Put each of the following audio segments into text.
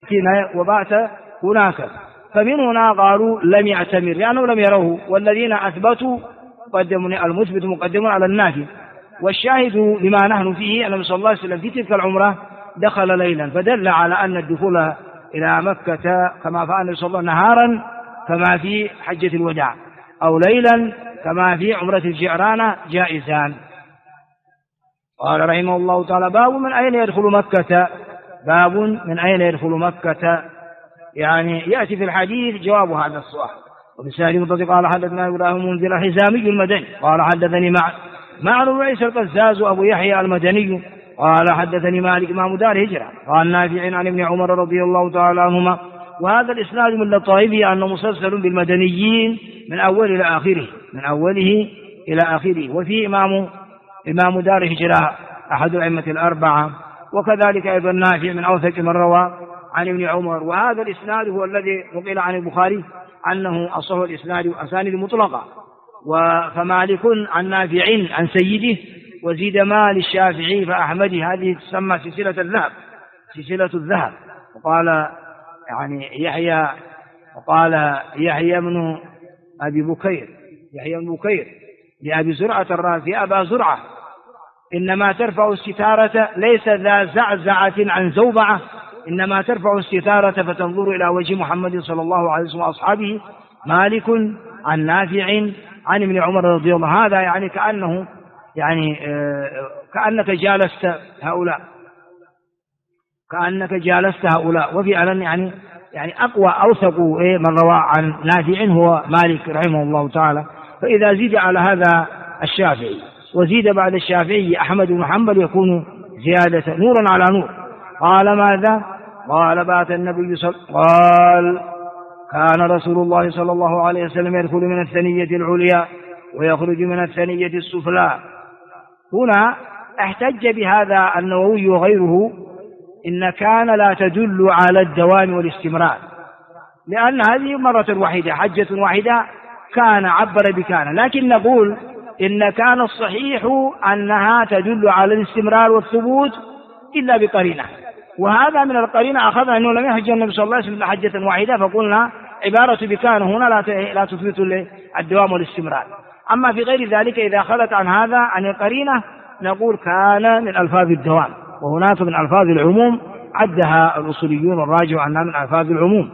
وبات هناك. فمن هنا قالوا لم يعتمر لأنه لم يروه، والذين أثبتوا المثبت مقدم على النافي. والشاهد لما نحن فيه أن صلى الله عليه وسلم في تلك العمرة دخل ليلا، فدل على أن الدخول إلى مكة كما فعل صلى الله نهارا كما في حجة الوداع، أو ليلا كما في عمرة الجعرانة جائزان. قال رحمه الله تعالى: باب من أين يدخل مكة. باب من أين يدخل مكة، يعني يأتي في الحديث جواب هذا السؤال. وبسائل متصل قال حدثنا إبراهيم منذر الحزامي المدني قال حدثني معن بن عيسى القزاز أبو يحيى المدني قال حدثني مالك إمام دار هجرة قال نافع عن ابن عمر رضي الله تعالى عنهما. وهذا الإسناد من لطائفه أنه مسلسل بالمدنيين من أوله إلى آخره. وفي إمام دار هجرة أحد الأئمة الأربعة، وكذلك أيضا نافع من أوثق من روى عن ابن عمر. وهذا الإسناد هو الذي نقل عن البخاري أنه أصح الإسناد أسانيد مطلقة. فمالك عن نافع عن سيده، وزيد مال الشافعي فأحمدي، هذه تسمى سلسلة الذهب. وقال يعني يحيى بن أبي بكير لأبي زرعة الرازي: أبا زرعة إنما ترفع الستارة ليس ذا زعزعة عن زوبعة، إنما ترفع الستارة فتنظر إلى وجه محمد صلى الله عليه وسلم وأصحابه. مالك عن نافع عن ابن عمر رضي الله عنه. هذا يعني كأنك جالست هؤلاء. وفعلا يعني أقوى أوثق من روى عن نافع هو مالك رحمه الله تعالى. فإذا زيد على هذا الشافعي وزيد بعد الشافعي أحمد بن حنبل يكون زيادة نورا على نور. قال ماذا؟ قال بات النبي قال كان رسول الله صلى الله عليه وسلم يدخل من الثنية العليا ويخرج من الثنية السفلى. هنا احتج بهذا النووي وغيره إن كان لا تدل على الدوام والاستمرار، لأن هذه مرة واحدة حجة واحدة كان عبر بكان، لكن نقول إن كان الصحيح أنها تدل على الاستمرار والثبوت إلا بقرينة. وهذا من القرينة أخذنا أنه لم يحج النبي صلى الله عليه وسلم حجة واحدة، فقلنا عبارة بكان هنا لا تثبت الدوام والاستمرار. أما في غير ذلك إذا أخذت عن هذا عن القرينة نقول كان من ألفاظ الدوام، وهناك من ألفاظ العموم عدها الأصوليون الراجع أنها من ألفاظ العموم.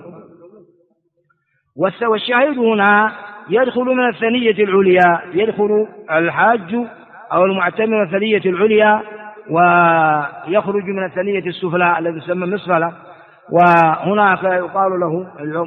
والشاهد هنا يدخل من الثنية العليا، يدخل الحاج أو المعتمر من الثنية العليا ويخرج من الثنية السفلى الذي يسمى مسفلة. وهناك يقال له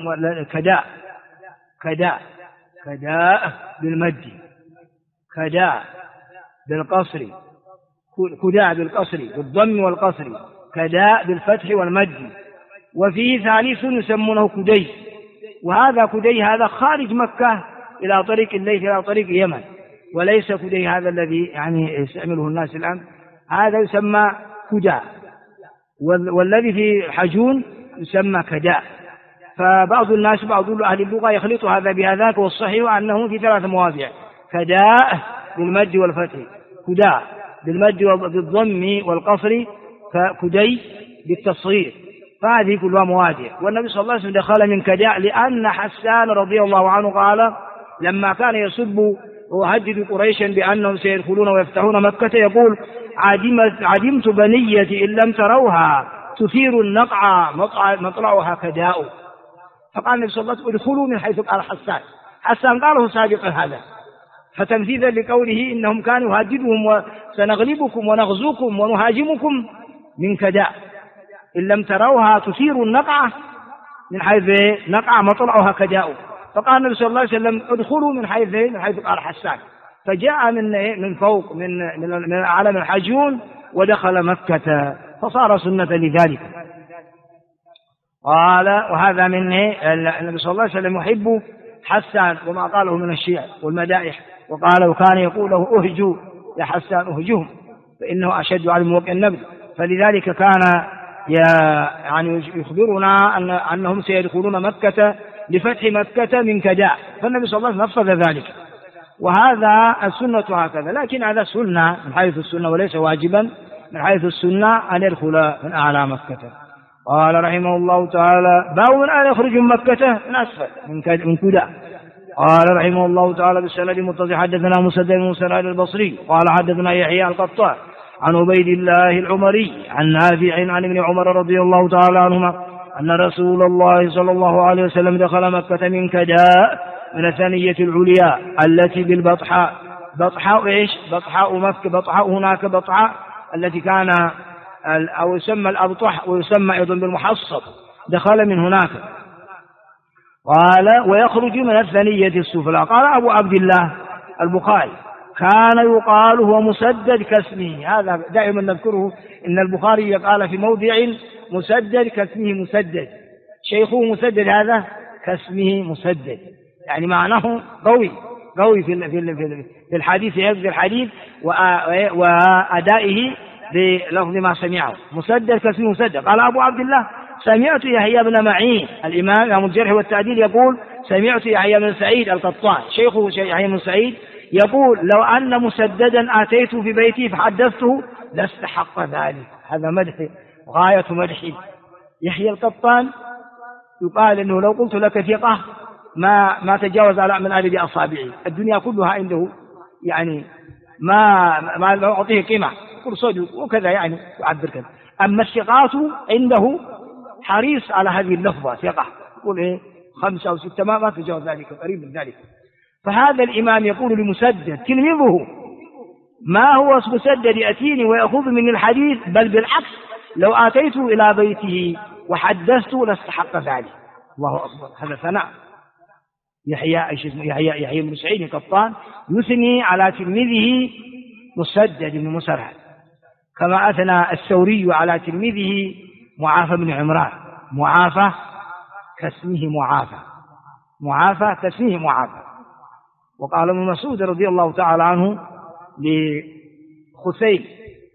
كداء بالمد، كداء بالقصر، كداء بالقصر بالضم والقصر، كداء بالفتح والمد. وفيه ثالث يسمونه كدي، وهذا كدي هذا خارج مكة إلى طريق الليث إلى طريق اليمن، وليس كدي هذا الذي يستعمله الناس الآن، هذا يسمى كداء، والذي في حجون يسمى كداء. فبعض الناس بعض أهل اللغة يخلط هذا بهذاك، والصحيح أنه في 3 مواضع: كداء بالمد والفتح، كداء بالمد بالضم والقصر، كدي بالتصغير، فهذه كلها مواضع. والنبي صلى الله عليه وسلم دخل من كداء لأن حسان رضي الله عنه قال لما كان يسب ويهدد قريشا بأنهم سيدخلون ويفتحون مكة يقول: عدمت بنيتي إن لم تروها تثير النقع مطلعها كداء. فقال النبي صلى الله عليه وسلم: ادخلوا من حيث قال حسان قاله سابقا هذا، فتمثيلا لقوله إنهم كانوا يهددهم وسنغلبكم ونغزوكم ونهاجمكم من كداء إن لم تروها تثير النقع من حيث نقع مطلعها كداء. فقال النبي صلى الله عليه وسلم: ادخلوا من حيث قال حسان، فجاء من فوق من علم الحجون ودخل مكة، فصار سنة لذلك. قال: وهذا من النبي صلى الله عليه وسلم يحب حسان وما قاله من الشيعة والمدائح، وقال وكان يقول له: اهجوا يا حسان اهجهم فإنه أشد على موقع النبي. فلذلك كان يخبرنا أنهم سيدخلون مكة لفتح مكة من كداء، فالنبي صلى الله عليه وسلم نفذ ذلك. وهذا السنة هكذا، لكن هذا سنة من حيث السنة وليس واجبا من حيث السنة أن يدخل من أعلى مكة. قال رحمه الله تعالى: باب من أن يخرج من مكة من أسفل من كداء. قال رحمه الله تعالى بالسند المتصل: حدثنا مسدد بن مسرهد البصري قال حدثنا يحيى القطان عن عبيد الله العمري عن نافع عن ابن عمر رضي الله تعالى عنهما أن رسول الله صلى الله عليه وسلم دخل مكة من كداء من الثنية العليا التي بالبطحاء. بطحاء إيش؟ بطحاء مكة. بطحاء هناك بطحاء التي كان أو يسمى الأبطح ويسمى أيضا بالمحصب، دخل من هناك. قال: ويخرج من الثنية السفلى. قال أبو عبد الله البخاري: كان يقال هو مسدد كاسمه. هذا دائما نذكره، إن البخاري قال في موضع مسدد كاسمه مسدد، شيخه مسدد هذا كاسمه مسدد، يعني معناه قوي في الحديث، في حفظ الحديث وأدائه بلفظ ما سمعه. مسدد كاسمه مسدد. قال أبو عبد الله: سمعت يحيى بن معين الإمام أبو الجرح والتعديل يقول: سمعت يحيى بن سعيد القطان شيخه يحيى بن سعيد يقول: لو أن مسددا آتيته في بيتي فحدثته لاستحق ذلك. هذا مدح، غاية مدح يحيى القطان. يقال إنه لو قلت لك ثقة ما تجاوز على من عدد أصابعي، الدنيا كلها عنده، يعني ما أعطيه قيمة، كل صدق وكذا، يعني يعبر كذا. أما الثقات عنده حريص على هذه اللفظة، ثقة يقول 5 أو 6 ما تجاوز ذلك، قريب من ذلك. فهذا الإمام يقول لمسدد تلميذه: ما هو مسدد يأتيني ويأخذ مني الحديث، بل بالعكس لو آتيته إلى بيته وحدثته لاستحق ذلك. الله أكبر. هذا ثناء يحيى بن سعيد القطان يثني على تلميذه مسدد بن مسرهد، كما أثنى الثوري على تلميذه معافى بن عمران: معافى كاسمه معافى كاسمه معافى. وقال ابن مسعود رضي الله تعالى عنه لخثيم: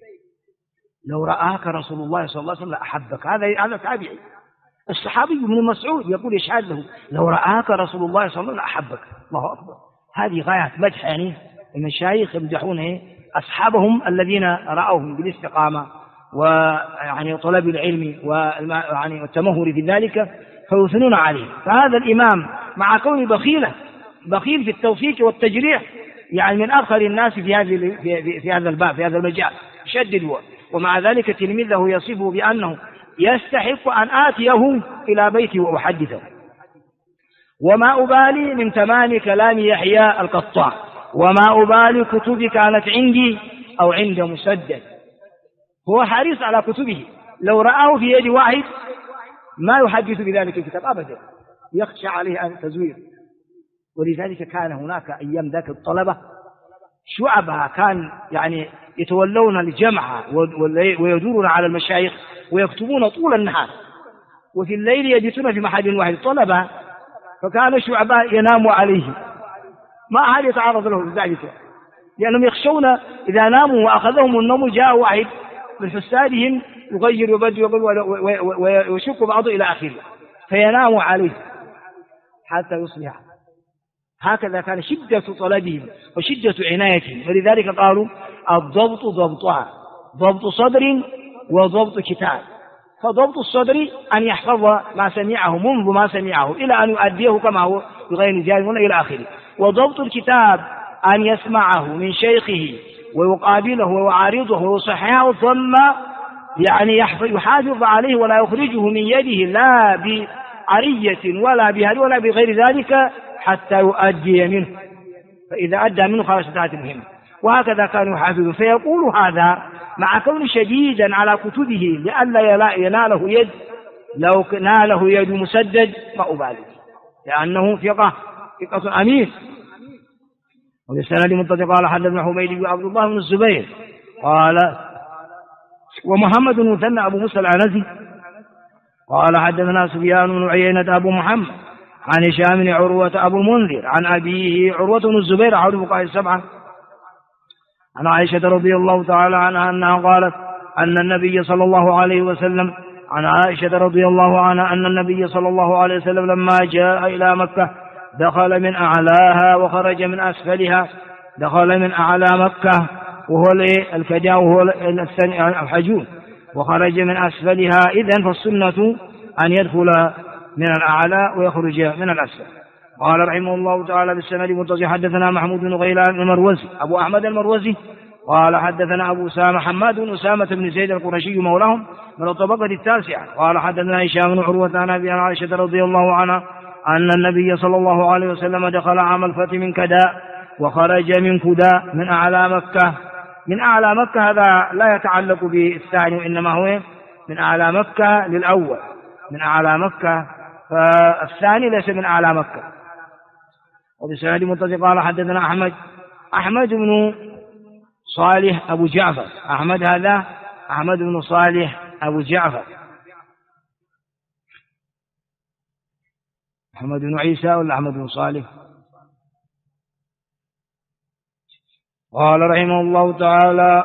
لو رآك رسول الله صلى الله عليه وسلم لأحبك. هذا تابعي. الصحابي ابن مسعود يقول يشهد له: لو رآك رسول الله صلى الله عليه وسلم لأحبك. الله أكبر. هذه غاية مدح، يعني المشايخ يمدحون أصحابهم الذين رأوهم بالاستقامة ويعني طلب العلم ويعني والتمهر في ذلك، فيثنون عليه. فهذا الإمام مع كونه بخيل في التوفيق والتجريح، يعني من أبخل الناس في هذا الباب، في هذا المجال، شدد. ومع ذلك تلميذه يصفه بأنه يستحق أن آتيه إلى بيته وأحدثه. وما أبالي من تمام كلام يحيى القطان، وما أبالي كتبي كانت عندي أو عند مسدد. هو حريص على كتبه، لو رآه في يد واحد ما يحدث بذلك الكتاب أبدا، يخشى عليه أن تزوير. ولذلك كان هناك أيام ذاك الطلبة شعبها كان يعني يتولون الجمع ويدورون على المشايخ ويكتبون طول النهار، وفي الليل يبيتون في محل واحد طلبة، فكان شعباء ينام عليه، ما أحد يتعرض له بذلك، لأنهم يخشون إذا ناموا وأخذهم النوم جاء واحد من حسادهم يغير ويبدل ويشك بعضه إلى آخره، فينام عليه حتى يصبح. هكذا كان شدة طلبهم وشدة عنايتهم. ولذلك قالوا: الضبط ضبطها، ضبط صدر وضبط كتاب. فضبط الصدر أن يحفظ ما سمعه منذ ما سمعه إلى أن يؤديه كما هو بغير جانب إلى آخره. وضبط الكتاب أن يسمعه من شيخه ويقابله ويعارضه ويصححه، ثم يعني يحافظ عليه ولا يخرجه من يده لا بعرية ولا بهل ولا بغير ذلك حتى يؤدي منه، فإذا أدى منه خرجت انتهت المهمة. وهكذا كانوا يحافظون. فيقول هذا مع كون شديدا على كتبه لئلا يناله يد، لو ناله يد مسدد ما أبالي، لأنه ثقة أمين. وبالسند متصل قال: حدثنا حميد وعبد الله بن الزبير قال: ومحمد بن مثنى أبو موسى العنزي قال: حدثنا سفيان بن عيينة أبو محمد عن هشام بن عروة أبو المنذر عن أبيه عروة بن الزبير أحد الفقهاء السبعة عن عائشة رضي الله تعالى عنها أنها قالت أن النبي صلى الله عليه وسلم عن عائشة رضي الله عنها أن النبي صلى الله عليه وسلم لما جاء إلى مكة دخل من أعلاها وخرج من أسفلها. دخل من أعلى مكة وهو الكجاء وهو الحجون، وخرج من أسفلها. إذن فالسنة أن يدخل من الأعلى ويخرج من الأسفل. قال رحمه الله تعالى بالسند المتصل حدثنا محمود بن غيلان المروزي أبو أحمد المروزي قال حدثنا أبو أسامة حماد بن أسامة بن زيد القرشي مولاهم من الطبقة التاسعة قال حدثنا هشام بن عروة عن أبي عائشة رضي الله عنها أن النبي صلى الله عليه وسلم دخل عام الفتح من كداء وخرج من كداء من أعلى مكة. من أعلى مكة هذا لا يتعلق بالثاني وإنما هو من أعلى مكة للأول، من أعلى مكة، فالثاني ليس من أعلى مكة. وبسند متصل قال حدثنا أحمد بن صالح أبو جعفر. أحمد هذا أحمد بن صالح أبو جعفر، أحمد بن عيسى ولا أحمد بن صالح؟ قال رحمه الله تعالى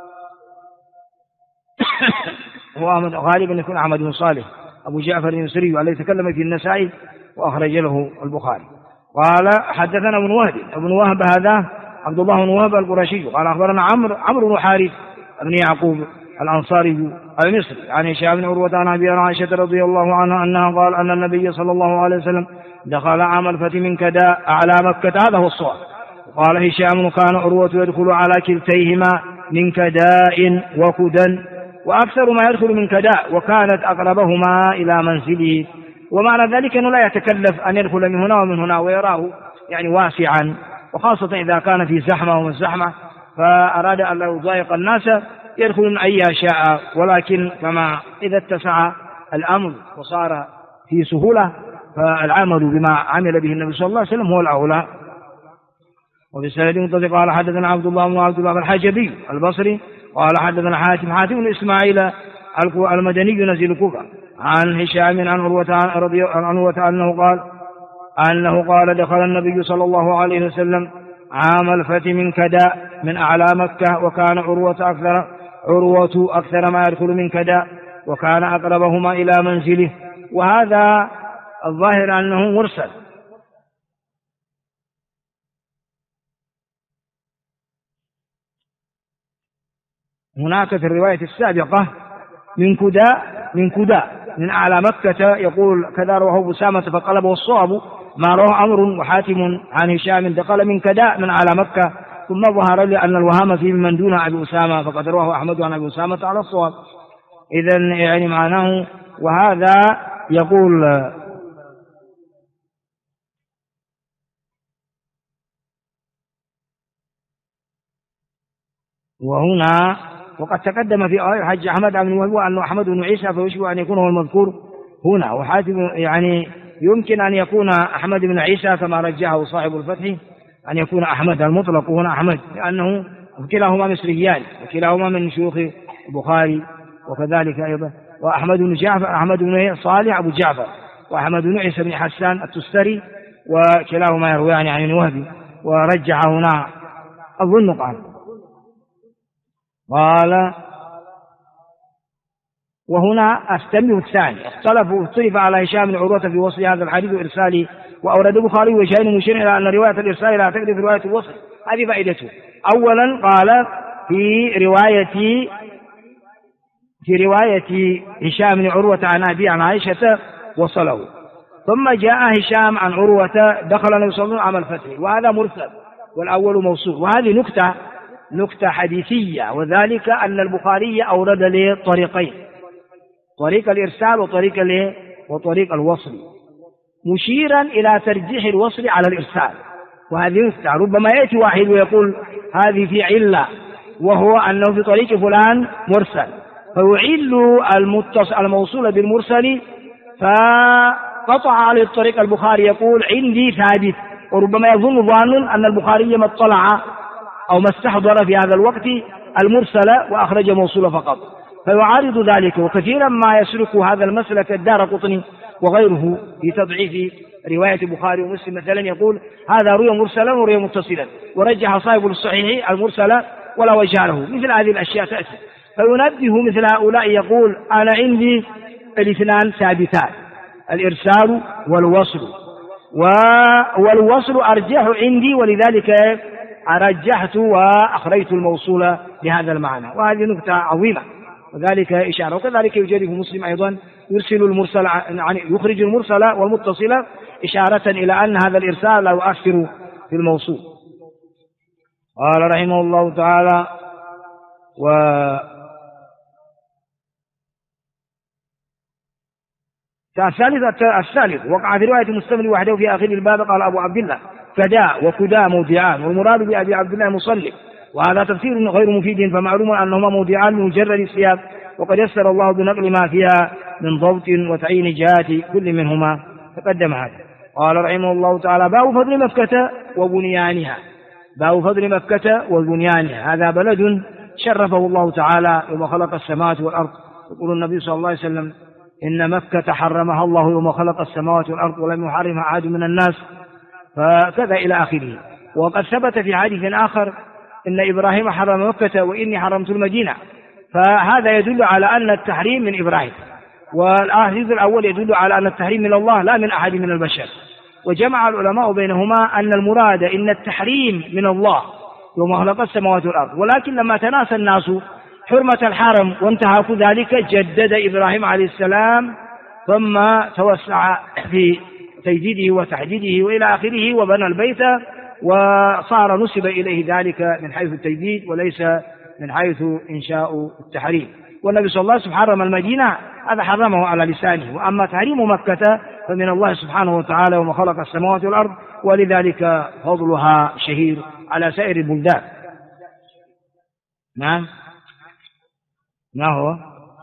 هو غالبا يكون أحمد بن صالح أبو جعفر المصري عليه تكلم في النسائي وأخرج له البخاري. قال حدثنا ابن وهب هذا عبد الله بن وهب القرشي قال أخبرنا عمرو بن حارث بن يعقوب الأنصاري المصري عن هشام بن عروة عن أبي عائشة رضي الله عنها أنها قال أن النبي صلى الله عليه وسلم دخل عام الفتح من كداء أعلى مكة. هذا هو الصواب. قال هشام كان عروة يدخل على كلتيهما من كداء وكدا وأكثر ما يدخل من كداء وكانت أقربهما إلى منزله. ومعنى ذلك أنه لا يتكلف أن يدخل من هنا ومن هنا ويراه يعني واسعا، وخاصة إذا كان في زحمة ومن زحمة فأراد أن لا يضايق الناس يدخل من أي شاء، ولكن كما إذا اتسع الأمر وصار في سهولة فالعمل بما عمل به النبي صلى الله عليه وسلم هو الأولى. وفي السند المتصل قال حدثنا عبد الله بن عبد الله الحجبي البصري قال حدثنا حاتم بن إسماعيل المدني نزيل الكوفة عن هشام عن عروة أنه قال دخل النبي صلى الله عليه وسلم عام الفتح من كداء من أعلى مكة وكان عروة أكثر ما يدخل من كداء وكان أقربهما إلى منزله. وهذا الظاهر أنه مرسل. هناك في الرواية السابقة من كداء من أعلى مكة يقول كذا رواه أبو أسامة فقلبه الصواب ما رواه عمرو وحاتم عن هشام دخل من كداء من أعلى مكة، ثم ظهر لي أن الوهام فيه من دون أبي أسامة فقد رواه أحمد عن أبي أسامة على الصواب. إذن يعني معناه وهذا يقول وهنا وقد تقدم في حج أحمد بن وهب أنه أحمد بن عيسى فيشبه أن يكون هو المذكور هنا، وحاتم يعني يمكن أن يكون أحمد بن عيسى كما رجحه صاحب الفتح أن يكون أحمد المطلق هنا أحمد، لأنه كلاهما مصريان وكلاهما من شيوخ البخاري وكذلك أيضا. وأحمد بن جعفر أحمد بن صالح أبو جعفر وأحمد بن عيسى بن حسان التستري وكلاهما يرويان عن الوهبي، ورجح هنا أظن قال وهنا أستمع الثاني اختلف على هشام بن عروة في وصل هذا الحديث وإرساله، وأورد البخاري وجهين مشير إلى أن رواية الإرسال لا تقدر في رواية الوصل. هذه فائدته. أولا قال في رواية هشام بن عروة عن أبي عن عائشة وصله، ثم جاء هشام عن عروة دخل النبي صلى الله عليه وسلم عام الفتح، وهذا مرسل والأول موصول. وهذه نكتة حديثية، وذلك أن البخاري أورد له طريقين، طريق الإرسال وطريق الوصل، مشيرا إلى ترجيح الوصل على الإرسال. وهذه نكتة ربما يأتي واحد ويقول هذه في علة وهو أنه في طريق فلان مرسل، فيعل الموصول بالمرسل فقطع على الطريق البخاري يقول عندي ثابت، وربما يظن ظان أن البخاري ما اطلع أو ما استحضر في هذا الوقت المرسل وأخرج موصول فقط، فيعارض ذلك. وكثيرا ما يسلك هذا المسلك الدارقطني وغيره في تضعيف رواية البخاري ومسلم مثلا، يقول هذا روي مرسلا وروي متصلا، ورجح صاحب الصحيح المرسل ولا وجه له. مثل هذه الأشياء تأتي، فينبه مثل هؤلاء يقول أنا عندي الاثنان ثابتان، الإرسال والوصل، والوصل أرجح عندي، ولذلك أرجحت وأخرجت الموصول بهذا المعنى. وهذه نكتة عظيمة وذلك إشارة. وكذلك يجرب مسلم أيضا يرسل المرسل يخرج المرسل والمتصل إشارة إلى أن هذا الإرسال لا يؤثر في الموصول. قال رحمه الله تعالى: الثالث وقع في رواية مسلم وحده في آخر الباب. قال أبو عبد الله: كداء وكداء موضعان، والمراد بأبي عبد الله مصلي، وهذا تفسير غير مفيد، فمعلوم أنهما موضعان من مجرد السياق، وقد يسر الله بنقل ما فيها من ضبط وتعيين جهات كل منهما، تقدم هذا. قال رحمه الله تعالى: باب فضل مكة وبنيانها. باب فضل مكة وبنيانها، هذا بلد شرفه الله تعالى يوم خلق السماوات والأرض. يقول النبي صلى الله عليه وسلم: إن مكة حرمها الله يوم خلق السماوات والأرض ولم يحرمها أحد من الناس، فكذا إلى آخره. وقد ثبت في حديث آخر: إن إبراهيم حرم مكة وإني حرمت المدينة، فهذا يدل على أن التحريم من إبراهيم، والحديث الأول يدل على أن التحريم من الله لا من أحد من البشر. وجمع العلماء بينهما أن المراد إن التحريم من الله يوم خلق السماوات والأرض، ولكن لما تناسى الناس حرمة الحرم وانتهكوا ذلك جدد إبراهيم عليه السلام، ثم توسع في تجديده وتحديده وإلى آخره، وبنى البيت، وصار نسب إليه ذلك من حيث التجديد وليس من حيث إنشاء التحريم. والنبي صلى الله عليه وسلم حرم المدينة، هذا حرمه على لسانه، وأما تحريم مكة فمن الله سبحانه وتعالى وما خلق السماوات والأرض، ولذلك فضلها شهير على سائر البلدان. نعم، ما هو؟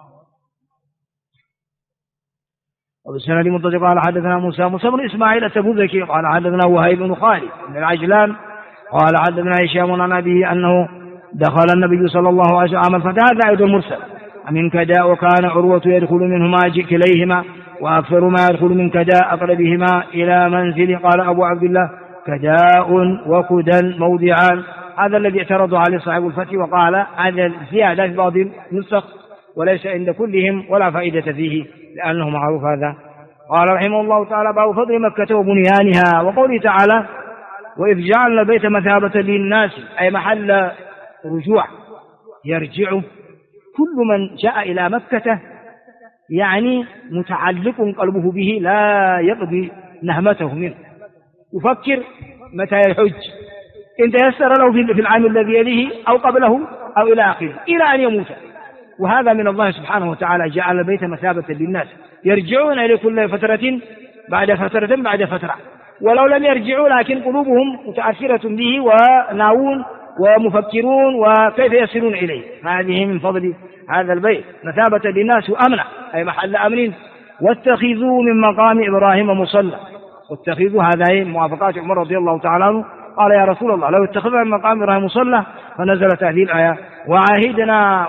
وبالسند متصل قال حدثنا موسى بن إسماعيل التبوذكي قال حدثنا وهيب بن خالد بن العجلان قال حدثنا هشام عن أبيه أنه دخل النبي صلى الله عليه وسلم عام الفتح، هذا أيضا مرسل من كداء، وكان عروة يدخل منهما كليهما، وأكثر ما يدخل من كداء أقربهما إلى منزل. قال أبو عبد الله: كداء وكدا موضعان، هذا الذي اعترض عليه صاحب الفتح وقال هذا زيادة في بعض النسخ وليس عند كلهم ولا فائدة فيه لأنه معروف هذا. قال رحمه الله تعالى: باب فضل مكة وبنيانها، وقوله تعالى: وإذ جعلنا البيت مثابة للناس، أي محل رجوع يرجع كل من جاء إلى مكة، يعني متعلق قلبه به لا يقضي نهمته منه، يفكر متى يحج، إن تيسر له في العام الذي يليه أو قبله أو إلى آخره إلى أن يموت. وهذا من الله سبحانه وتعالى، جعل البيت مثابة للناس يرجعون إلى كل فترة بعد فترة، ولو لم يرجعوا لكن قلوبهم متأثرة به وناوون ومفكرون وكيف يصلون إليه. هذه من فضل هذا البيت، مثابة للناس وأمنا، أي محل أمن. واتخذوا من مقام إبراهيم مصلى، واتخذوا هذه موافقات عمر رضي الله تعالى عنه، قال: يا رسول الله لو اتخذنا من مقام إبراهيم مصلى، فنزلت هذه الآية: وعاهدنا.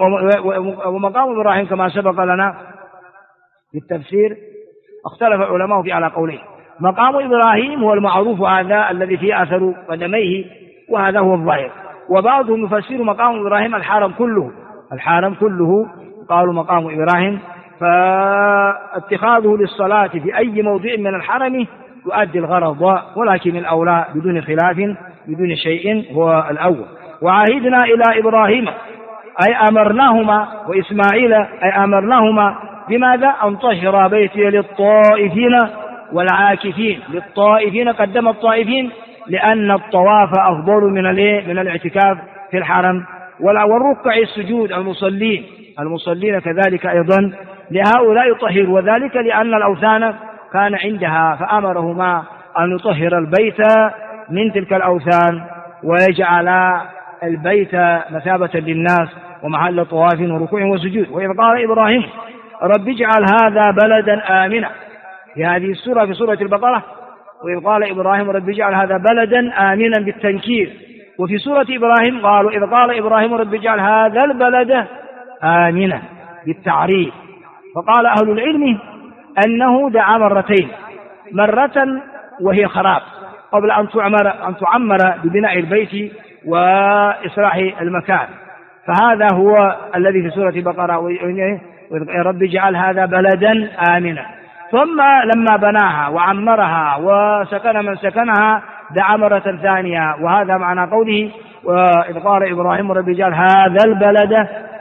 ومقام إبراهيم كما سبق لنا بالتفسير اختلف العلماء في على قولين. مقام إبراهيم هو المعروف، هذا الذي فيه أثر قدميه، وهذا هو الظاهر. وبعضهم يفسر مقام إبراهيم الحرم كله، قالوا مقام إبراهيم، فاتخاذه للصلاة في أي موضع من الحرم يؤدي الغرض، ولكن الأولى بدون خلاف بدون شيء هو الأول. وعاهدنا إلى إبراهيم أي أمرناهما، وإسماعيل أي أمرناهما بماذا؟ أن طهر بيتي للطائفين والعاكفين. للطائفين قدم الطائفين لأن الطواف أفضل من الاعتكاف في الحرم، والركع السجود المصلين كذلك أيضا لهؤلاء يطهر، وذلك لأن الأوثان كان عندها، فأمرهما أن يطهر البيت من تلك الأوثان ويجعل البيت مثابة للناس ومحل طواف وركوع وسجود. وإذ قال إبراهيم: رب اجعل هذا بلدا آمنا، في هذه السورة في سورة البقرة: وإذ قال إبراهيم رب اجعل هذا بلدا آمنا بالتنكير. وفي سورة إبراهيم قالوا: إذ قال إبراهيم رب اجعل هذا البلد آمنا بالتعريف. فقال أهل العلم أنه دعا مرتين، مرة وهي خراب قبل أن تعمر ببناء البيت وإصلاح المكان، فهذا هو الذي في سورة البقرة: رب اجعل هذا بلدا آمنا. ثم لما بناها وعمرها وسكن من سكنها دعا مرة ثانية، وهذا معنى قوله: وإذ قال إبراهيم رب اجعل هذا البلد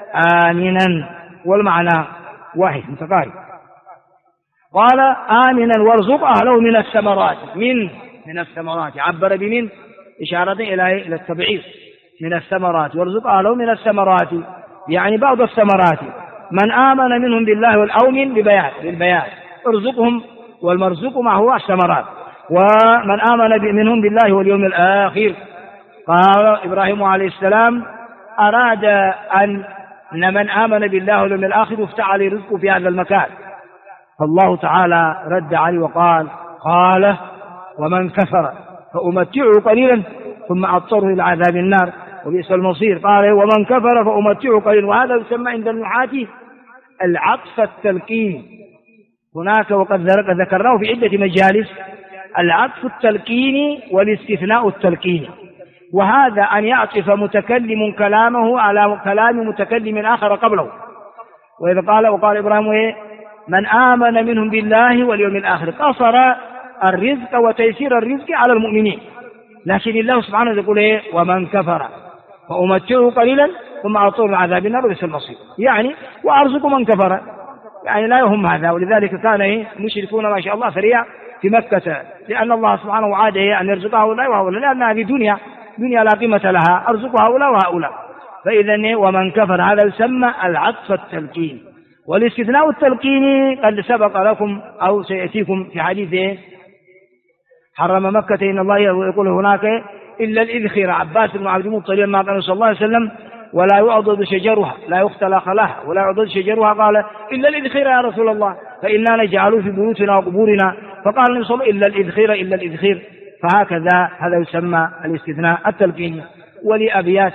آمنا، والمعنى واحد متقارب. قال آمنا وارزق أهله من الثمرات، من الثمرات، عبر بمن إشارة إلى التبعيض، من الثمرات، وارزق أهله من الثمرات يعني بعض الثمرات، من آمن منهم بالله والأومن بالبيان ارزقهم، والمرزوق ما هو الثمرات، ومن آمن منهم بالله واليوم الآخر. قال إبراهيم عليه السلام أراد أن من آمن بالله واليوم الآخر يفتح عليه رزقه في هذا المكان، فالله تعالى رد عليه وقال ومن كفر فأمتعه قليلا ثم أضطره إلى عذاب النار وبئس المصير. قال ومن كفر فأمتعه قليلا، وهذا يسمى عند النحاة العطف التلقيني. هناك وقد ذكرناه في عدة مجالس العطف التلقيني والاستثناء التلقيني، وهذا أن يعطف متكلم كلامه على كلام متكلم آخر قبله. وقال إبراهيم من آمن منهم بالله واليوم الآخر، قصر الرزق وتيسير الرزق على المؤمنين، لكن الله سبحانه يقول ومن كفر فأمتعه قليلا ثم أضطره عذاب النار وبئس المصير، يعني وأرزق من كفر، يعني لا يهم هذا. ولذلك كان المشركون ما شاء الله سريع في مكة، لأن الله سبحانه وعاد أن يرزق هؤلاء وهؤلاء، لأن هذه دنيا لا قيمة لها، أرزق هؤلاء وهؤلاء. فإذا ومن كفر هذا يسمى العطف التلقيني. والاستثناء التلقيني قد سبق لكم أو سيأتيكم في حديث حرم مكة إن الله يقول هناك إلا الإذخر. عباس بن عبد المطلب ما قال صلى الله عليه وسلم ولا يعضد شجرها، لا يختلق لها ولا يعضد شجرها، قال إلا الإذخر يا رسول الله فإنا نجعله في بيوتنا وقبورنا، فقال النبي صلى الله عليه وسلم إلا الإذخر. فهكذا هذا يسمى الاستثناء التلقيني. ولأبيات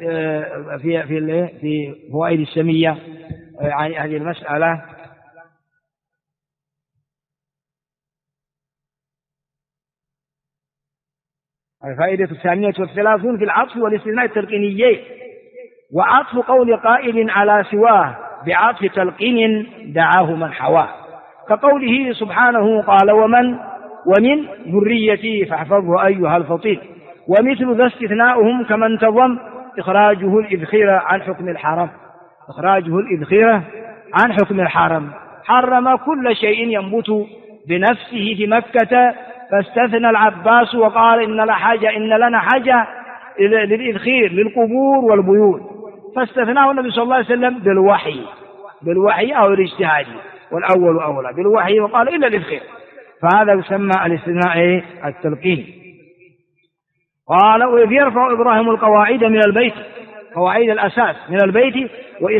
في فوائد السمية عن هذه المسألة. الفائدة 38 في العطف والاستثناء التلقينيين. وعطف قول قائل على سواه بعطف تلقين دعاه من حواه، كقوله سبحانه قال ومن ذريتي فاحفظه أيها الفطين، ومثل ذا استثناؤهم كما انتظم إخراجه الإذخير عن حكم الحرم. حرم كل شيء ينبت بنفسه في مكة، فاستثنى العباس وقال إن لنا حاجة للإذخير للقبور والبيوت، فاستثناه النبي صلى الله عليه وسلم بالوحي أو الاجتهاد، والأول أولى بالوحي، وقال إلا الإذخير. فهذا يسمى الاستثناء التلقين. قال وإذ يرفع إبراهيم القواعد من البيت، قواعد الأساس من البيت،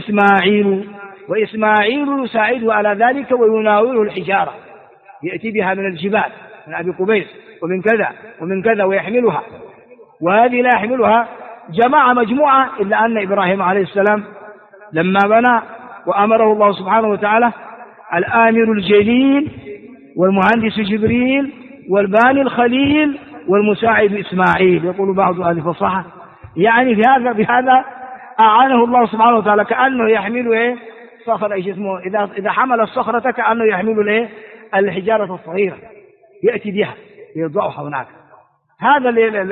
وإسماعيل يساعده على ذلك ويناوله الحجارة، يأتي بها من الجبال من أبي قبيس ومن كذا ويحملها، وهذه لا يحملها مجموعة، إلا أن إبراهيم عليه السلام لما بنى وأمره الله سبحانه وتعالى الآمر الجليل والمهندس جبريل والباني الخليل والمساعد إسماعيل، يقول بعض أهل الفصاحة، يعني بهذا أعانه الله سبحانه وتعالى، كأنه يحمل صخرة، إذا حمل الصخرة كأنه يحمل الحجارة الصغيرة، يأتي بها يضعها هناك. هذا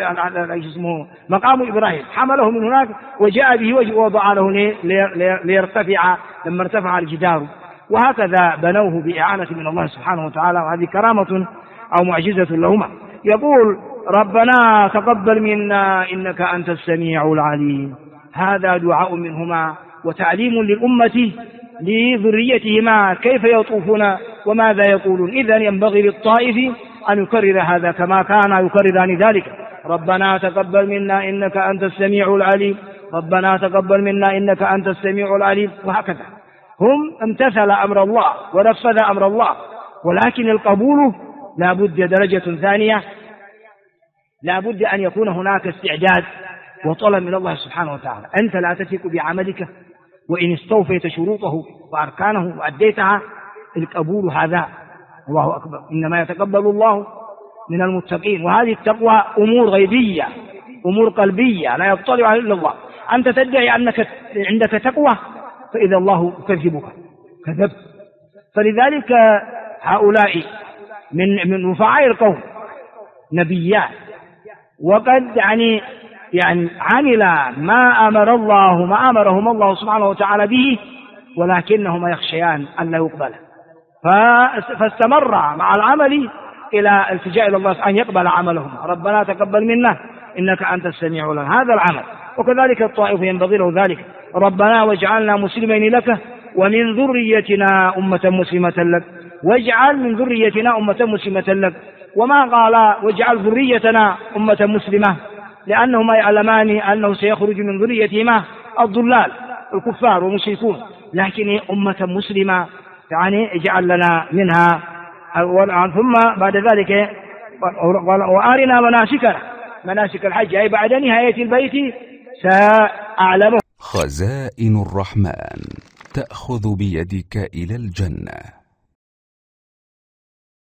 مقام إبراهيم، حمله من هناك وجاء به ووضع له ليرتفع لما ارتفع الجدار. وهكذا بنوه بإعانة من الله سبحانه وتعالى، وهذه كرامة أو معجزة لهما. يقول ربنا تقبل منا إنك أنت السميع العليم، هذا دعاء منهما وتعليم للأمة لذريتهما كيف يطوفون وماذا يقولون. إذن ينبغي للطائف أن يكرر هذا كما كان يكرران ذلك، ربنا تقبل منا إنك أنت السميع العليم، ربنا تقبل منا إنك أنت السميع العليم، وهكذا. هم امتثل أمر الله ونفذ أمر الله، ولكن القبول لا بد درجة ثانية، لا بد أن يكون هناك استعداد وطلب من الله سبحانه وتعالى. أنت لا تثق بعملك، وإن استوفيت شروطه وأركانه وأديتها القبول هذا الله أكبر، إنما يتقبل الله من المتقين. وهذه التقوى أمور غيبية، أمور قلبية لا يطلع إلا الله. أنت تدعي أنك عندك تقوى، فإذا الله يكذبك، كذبت. فلذلك هؤلاء من رفعاء القوم نبيان، وقد يعني عمل ما أمرهم الله سبحانه وتعالى به، ولكنهما يخشيان أن لا يقبل، فاستمر مع العمل إلى التجاء إلى الله أن يقبل عملهم. ربنا تقبل منا إنك أنت السميع العليم، هذا العمل. وكذلك الطائف ينبغي له ذلك، ربنا واجعلنا مسلمين لك ومن ذريتنا أمة مسلمة لك، واجعل من ذريتنا أمة مسلمة لك، وما قال واجعل ذريتنا أمة مسلمة، لأنهما يعلمان أنه سيخرج من ذريتهما الضلال الكفار والمشركون، لكن أمة مسلمة يعني اجعل لنا منها. ثم بعد ذلك وأرنا مناسك الحج، أي بعد نهاية البيت سأعلمه. خزائن الرحمن تأخذ بيدك إلى الجنة.